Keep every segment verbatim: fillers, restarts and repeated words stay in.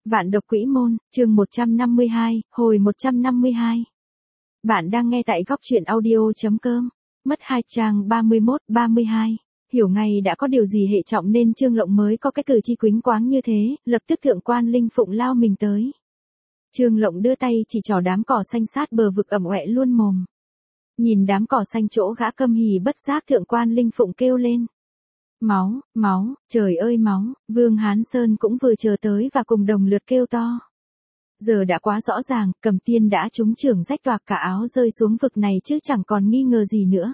Vạn độc quỹ môn, chương một trăm năm mươi hai, hồi một trăm năm mươi hai. Bạn đang nghe tại góc truyện audio.com. Mất hai trang ba mươi mốt, ba mươi hai. Hiểu ngay đã có điều gì hệ trọng nên Trương Lộng mới có cái cử chi quýnh quáng như thế, lập tức thượng quan Linh Phụng lao mình tới. Trương Lộng đưa tay chỉ trỏ đám cỏ xanh sát bờ vực ẩm ọe luôn mồm. Nhìn đám cỏ xanh chỗ gã câm hì bất giác thượng quan Linh Phụng kêu lên. Máu, máu, trời ơi máu, Vương Hán Sơn cũng vừa chờ tới và cùng đồng lượt kêu to. Giờ đã quá rõ ràng, Cầm Tiên đã trúng chưởng rách toạc cả áo rơi xuống vực này chứ chẳng còn nghi ngờ gì nữa.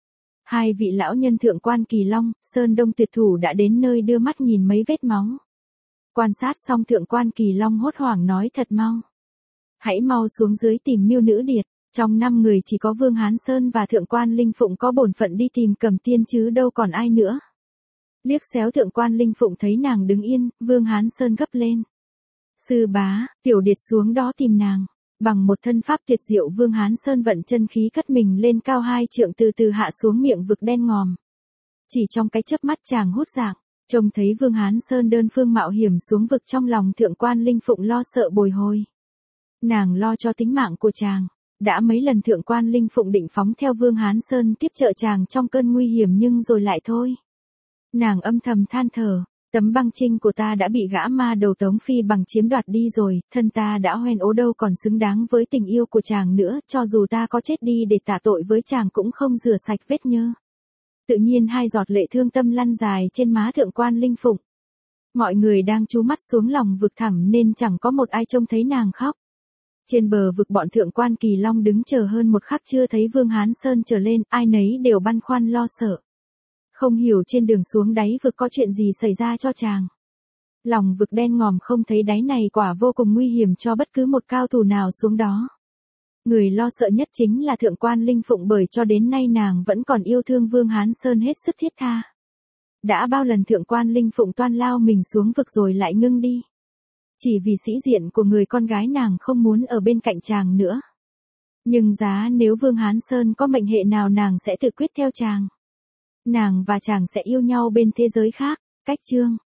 Hai vị lão nhân thượng quan Kỳ Long, Sơn Đông tuyệt thủ đã đến nơi đưa mắt nhìn mấy vết máu. Quan sát xong thượng quan Kỳ Long hốt hoảng nói thật mau. Hãy mau xuống dưới tìm miêu nữ điệt, trong năm người chỉ có Vương Hán Sơn và thượng quan Linh Phụng có bổn phận đi tìm Cầm Tiên chứ đâu còn ai nữa. Liếc xéo thượng quan Linh Phụng thấy nàng đứng yên, Vương Hán Sơn gấp lên. Sư bá, tiểu điệt xuống đó tìm nàng. Bằng một thân pháp tuyệt diệu Vương Hán Sơn vận chân khí cất mình lên cao hai trượng từ từ hạ xuống miệng vực đen ngòm. Chỉ trong cái chớp mắt chàng hút dạng, trông thấy Vương Hán Sơn đơn phương mạo hiểm xuống vực trong lòng thượng quan Linh Phụng lo sợ bồi hồi. Nàng lo cho tính mạng của chàng. Đã mấy lần thượng quan Linh Phụng định phóng theo Vương Hán Sơn tiếp trợ chàng trong cơn nguy hiểm nhưng rồi lại thôi. Nàng âm thầm than thở, tấm băng trinh của ta đã bị gã ma đầu Tống Phi Bằng chiếm đoạt đi rồi, thân ta đã hoen ố đâu còn xứng đáng với tình yêu của chàng nữa, cho dù ta có chết đi để tạ tội với chàng cũng không rửa sạch vết nhơ. Tự nhiên hai giọt lệ thương tâm lăn dài trên má thượng quan Linh Phụng. Mọi người đang chú mắt xuống lòng vực thẳm nên chẳng có một ai trông thấy nàng khóc. Trên bờ vực bọn thượng quan Kỳ Long đứng chờ hơn một khắc chưa thấy Vương Hán Sơn trở lên, ai nấy đều băn khoăn lo sợ. Không hiểu trên đường xuống đáy vực có chuyện gì xảy ra cho chàng. Lòng vực đen ngòm không thấy đáy này quả vô cùng nguy hiểm cho bất cứ một cao thủ nào xuống đó. Người lo sợ nhất chính là thượng quan Linh Phụng bởi cho đến nay nàng vẫn còn yêu thương Vương Hán Sơn hết sức thiết tha. Đã bao lần thượng quan Linh Phụng toan lao mình xuống vực rồi lại ngưng đi. Chỉ vì sĩ diện của người con gái nàng không muốn ở bên cạnh chàng nữa. Nhưng giá nếu Vương Hán Sơn có mệnh hệ nào nàng sẽ tự quyết theo chàng. Nàng và chàng sẽ yêu nhau bên thế giới khác. Cách chương